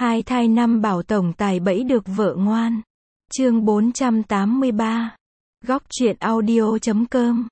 Hai thai năm bảo tổng tài bẫy được vợ ngoan. Chương 483. Góc truyện audio.com.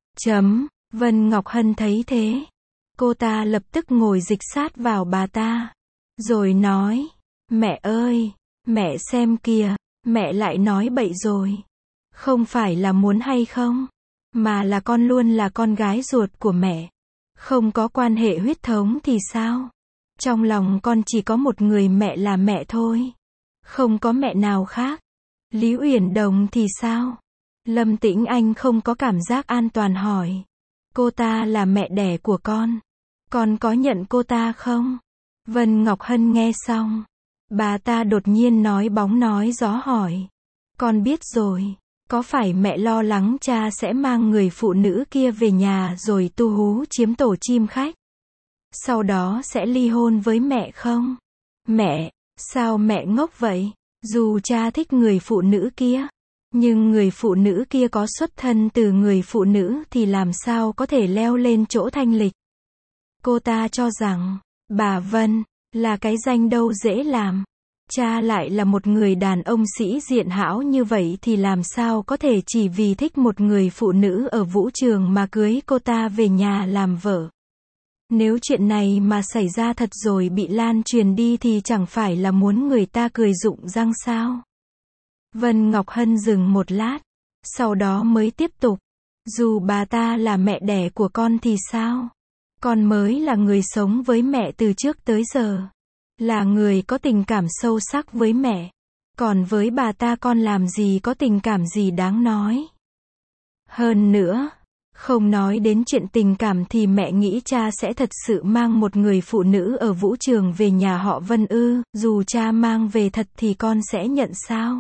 Vân Ngọc Hân thấy thế. Cô ta lập tức ngồi dịch sát vào bà ta. Rồi nói, mẹ ơi, mẹ xem kìa, mẹ lại nói bậy rồi. Không phải là muốn hay không, mà là con luôn là con gái ruột của mẹ. Không có quan hệ huyết thống thì sao? Trong lòng con chỉ có một người mẹ là mẹ thôi. Không có mẹ nào khác. Lý Uyển Đồng thì sao? Lâm Tĩnh Anh không có cảm giác an toàn hỏi. Cô ta là mẹ đẻ của con có nhận cô ta không? Vân Ngọc Hân nghe xong. Bà ta đột nhiên nói bóng nói gió hỏi. Con biết rồi. Có phải mẹ lo lắng cha sẽ mang người phụ nữ kia về nhà rồi tu hú chiếm tổ chim khách? Sau đó sẽ ly hôn với mẹ không? Mẹ, sao mẹ ngốc vậy? Dù cha thích người phụ nữ kia, nhưng người phụ nữ kia có xuất thân từ người phụ nữ thì làm sao có thể leo lên chỗ thanh lịch? Cô ta cho rằng, bà Vân, là cái danh đâu dễ làm. Cha lại là một người đàn ông sĩ diện hão như vậy thì làm sao có thể chỉ vì thích một người phụ nữ ở vũ trường mà cưới cô ta về nhà làm vợ. Nếu chuyện này mà xảy ra thật rồi bị lan truyền đi thì chẳng phải là muốn người ta cười rụng răng sao? Vân Ngọc Hân dừng một lát, sau đó mới tiếp tục. Dù bà ta là mẹ đẻ của con thì sao? Con mới là người sống với mẹ từ trước tới giờ. Là người có tình cảm sâu sắc với mẹ. Còn với bà ta con làm gì có tình cảm gì đáng nói. Hơn nữa, không nói đến chuyện tình cảm thì mẹ nghĩ cha sẽ thật sự mang một người phụ nữ ở vũ trường về nhà họ Vân ư? Dù cha mang về thật thì con sẽ nhận sao?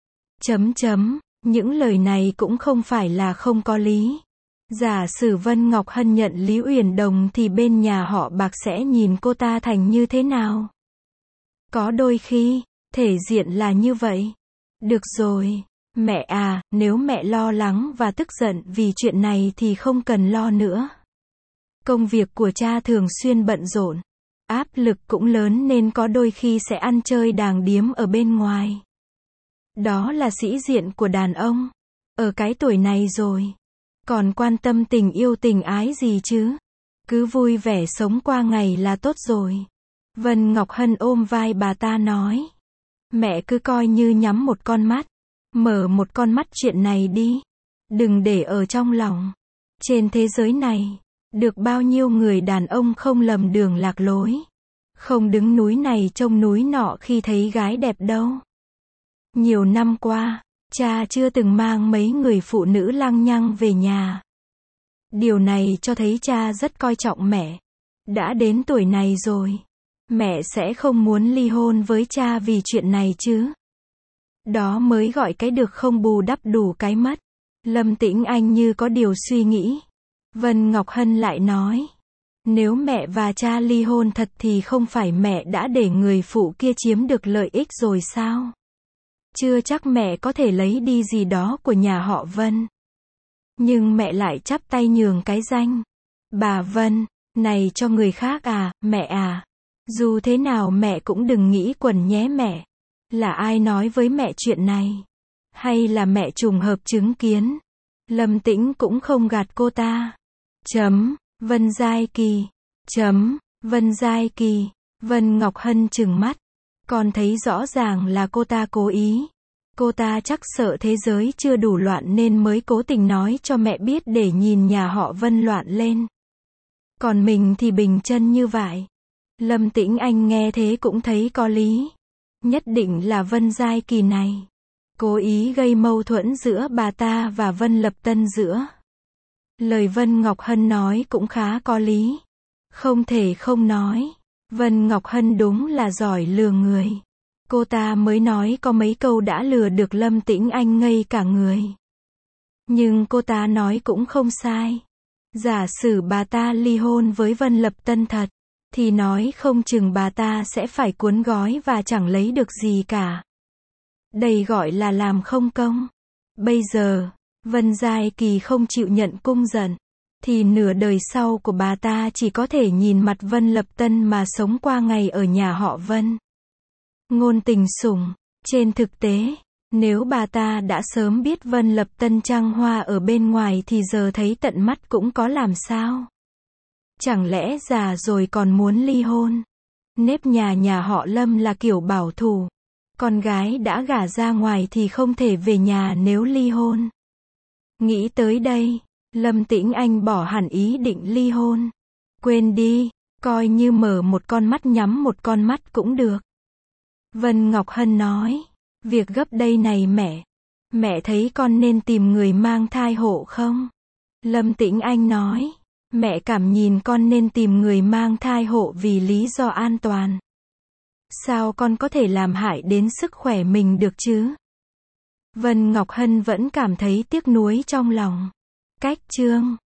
Những lời này cũng không phải là không có lý. Giả sử Vân Ngọc Hân nhận Lý Uyển Đồng thì bên nhà họ Bạc sẽ nhìn cô ta thành như thế nào? Có đôi khi, thể diện là như vậy. Được rồi, mẹ à, nếu mẹ lo lắng và tức giận vì chuyện này thì không cần lo nữa. Công việc của cha thường xuyên bận rộn, áp lực cũng lớn nên có đôi khi sẽ ăn chơi đàng điếm ở bên ngoài. Đó là sĩ diện của đàn ông. Ở cái tuổi này rồi, còn quan tâm tình yêu tình ái gì chứ? Cứ vui vẻ sống qua ngày là tốt rồi. Vân Ngọc Hân ôm vai bà ta nói. Mẹ cứ coi như nhắm một con mắt. Mở một con mắt chuyện này đi. Đừng để ở trong lòng. Trên thế giới này, được bao nhiêu người đàn ông không lầm đường lạc lối. Không đứng núi này trông núi nọ khi thấy gái đẹp đâu. Nhiều năm qua, cha chưa từng mang mấy người phụ nữ lăng nhăng về nhà. Điều này cho thấy cha rất coi trọng mẹ. Đã đến tuổi này rồi, mẹ sẽ không muốn ly hôn với cha vì chuyện này chứ. Đó mới gọi cái được không bù đắp đủ cái mất. Lâm Tĩnh Anh như có điều suy nghĩ. Vân Ngọc Hân lại nói. Nếu mẹ và cha ly hôn thật thì không phải mẹ đã để người phụ kia chiếm được lợi ích rồi sao? Chưa chắc mẹ có thể lấy đi gì đó của nhà họ Vân. Nhưng mẹ lại chắp tay nhường cái danh bà Vân này cho người khác à? Mẹ à, dù thế nào mẹ cũng đừng nghĩ quẩn nhé mẹ. Là ai nói với mẹ chuyện này? Hay là mẹ trùng hợp chứng kiến? Lâm Tĩnh cũng không gạt cô ta. Vân Giai Kỳ. Vân Giai Kỳ. Vân Ngọc Hân trừng mắt. Con thấy rõ ràng là cô ta cố ý. Cô ta chắc sợ thế giới chưa đủ loạn nên mới cố tình nói cho mẹ biết để nhìn nhà họ Vân loạn lên. Còn mình thì bình chân như vậy. Lâm Tĩnh Anh nghe thế cũng thấy có lý. Nhất định là Vân Giai Kỳ này cố ý gây mâu thuẫn giữa bà ta và Vân Lập Tân giữa. Lời Vân Ngọc Hân nói cũng khá có lý. Không thể không nói. Vân Ngọc Hân đúng là giỏi lừa người. Cô ta mới nói có mấy câu đã lừa được Lâm Tĩnh Anh ngây cả người. Nhưng cô ta nói cũng không sai. Giả sử bà ta ly hôn với Vân Lập Tân thật, thì nói không chừng bà ta sẽ phải cuốn gói và chẳng lấy được gì cả. Đây gọi là làm không công. Bây giờ, Vân Giai Kỳ không chịu nhận cung giận, thì nửa đời sau của bà ta chỉ có thể nhìn mặt Vân Lập Tân mà sống qua ngày ở nhà họ Vân. Ngôn tình sủng. Trên thực tế, nếu bà ta đã sớm biết Vân Lập Tân trăng hoa ở bên ngoài thì giờ thấy tận mắt cũng có làm sao. Chẳng lẽ già rồi còn muốn ly hôn? Nếp nhà họ Lâm là kiểu bảo thủ. Con gái đã gả ra ngoài thì không thể về nhà nếu ly hôn. Nghĩ tới đây, Lâm Tĩnh Anh bỏ hẳn ý định ly hôn. Quên đi, coi như mở một con mắt nhắm một con mắt cũng được. Vân Ngọc Hân nói, việc gấp đây này mẹ. Mẹ thấy con nên tìm người mang thai hộ không? Lâm Tĩnh Anh nói, mẹ cảm nhìn con nên tìm người mang thai hộ vì lý do an toàn. Sao con có thể làm hại đến sức khỏe mình được chứ? Vân Ngọc Hân vẫn cảm thấy tiếc nuối trong lòng. Cách chương